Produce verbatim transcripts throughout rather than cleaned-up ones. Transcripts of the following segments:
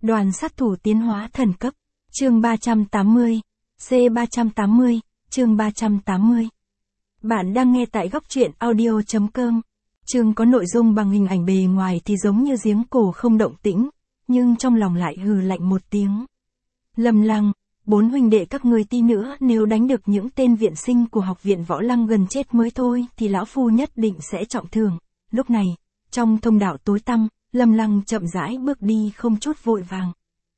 Đoàn sát thủ tiến hóa thần cấp. Chương ba trăm tám mươi. C ba trăm tám mươi, chương ba trăm tám mươi. Bạn đang nghe tại góc truyện audio chấm com. Chương có nội dung bằng hình ảnh, bề ngoài thì giống như giếng cổ không động tĩnh, nhưng trong lòng lại hừ lạnh một tiếng. Lâm Lăng, bốn huynh đệ các ngươi tí nữa nếu đánh được những tên viện sinh của học viện Võ Lăng gần chết mới thôi thì lão phu nhất định sẽ trọng thưởng. Lúc này, trong thông đạo tối tăm, Lâm Lăng chậm rãi bước đi không chút vội vàng.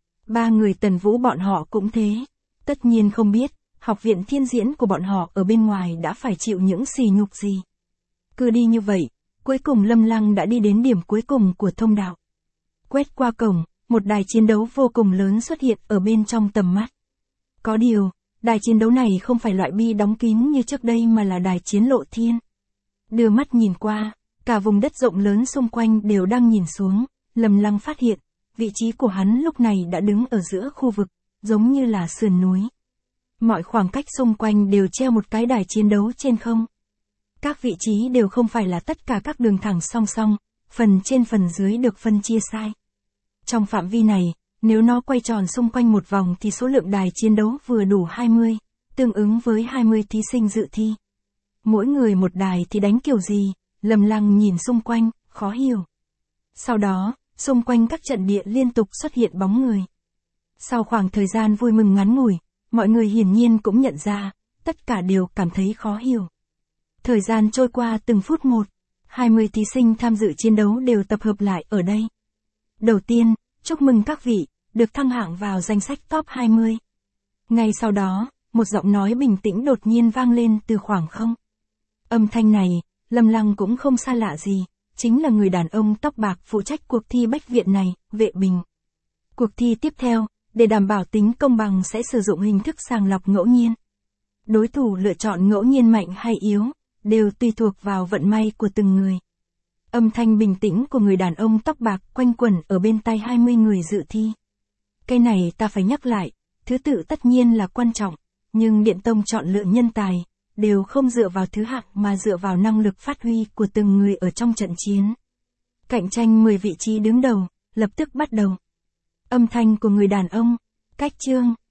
Ba người Tần Vũ bọn họ cũng thế. Tất nhiên không biết, học viện thiên diễn của bọn họ ở bên ngoài đã phải chịu những sỉ nhục gì. Cứ đi như vậy, cuối cùng Lâm Lăng đã đi đến điểm cuối cùng của thông đạo. Quét qua cổng, một đài chiến đấu vô cùng lớn xuất hiện ở bên trong tầm mắt. Có điều, đài chiến đấu này không phải loại bi đóng kín như trước đây mà là đài chiến lộ thiên. Đưa mắt nhìn qua, cả vùng đất rộng lớn xung quanh đều đang nhìn xuống. Lâm Lăng phát hiện, vị trí của hắn lúc này đã đứng ở giữa khu vực, giống như là sườn núi. Mọi khoảng cách xung quanh đều treo một cái đài chiến đấu trên không. Các vị trí đều không phải là tất cả các đường thẳng song song, phần trên phần dưới được phân chia sai. Trong phạm vi này, nếu nó quay tròn xung quanh một vòng thì số lượng đài chiến đấu vừa đủ hai mươi, tương ứng với hai mươi thí sinh dự thi. Mỗi người một đài thì đánh kiểu gì? Lâm Lăng nhìn xung quanh, khó hiểu. Sau đó, xung quanh các trận địa liên tục xuất hiện bóng người. Sau khoảng thời gian vui mừng ngắn ngủi, mọi người hiển nhiên cũng nhận ra, tất cả đều cảm thấy khó hiểu. Thời gian trôi qua từng phút một, hai mươi thí sinh tham dự chiến đấu đều tập hợp lại ở đây. Đầu tiên, chúc mừng các vị, được thăng hạng vào danh sách top hai mươi. Ngay sau đó, một giọng nói bình tĩnh đột nhiên vang lên từ khoảng không. Âm thanh này, Lâm Lăng cũng không xa lạ gì, chính là người đàn ông tóc bạc phụ trách cuộc thi bách viện này, Vệ Bình. Cuộc thi tiếp theo, để đảm bảo tính công bằng sẽ sử dụng hình thức sàng lọc ngẫu nhiên. Đối thủ lựa chọn ngẫu nhiên mạnh hay yếu, đều tùy thuộc vào vận may của từng người. Âm thanh bình tĩnh của người đàn ông tóc bạc quanh quẩn ở bên tai hai mươi người dự thi. Cái này ta phải nhắc lại, thứ tự tất nhiên là quan trọng, nhưng Điện Tông chọn lựa nhân tài, đều không dựa vào thứ hạng mà dựa vào năng lực phát huy của từng người ở trong trận chiến. Cạnh tranh mười vị trí đứng đầu, lập tức bắt đầu. Âm thanh của người đàn ông, cách chương,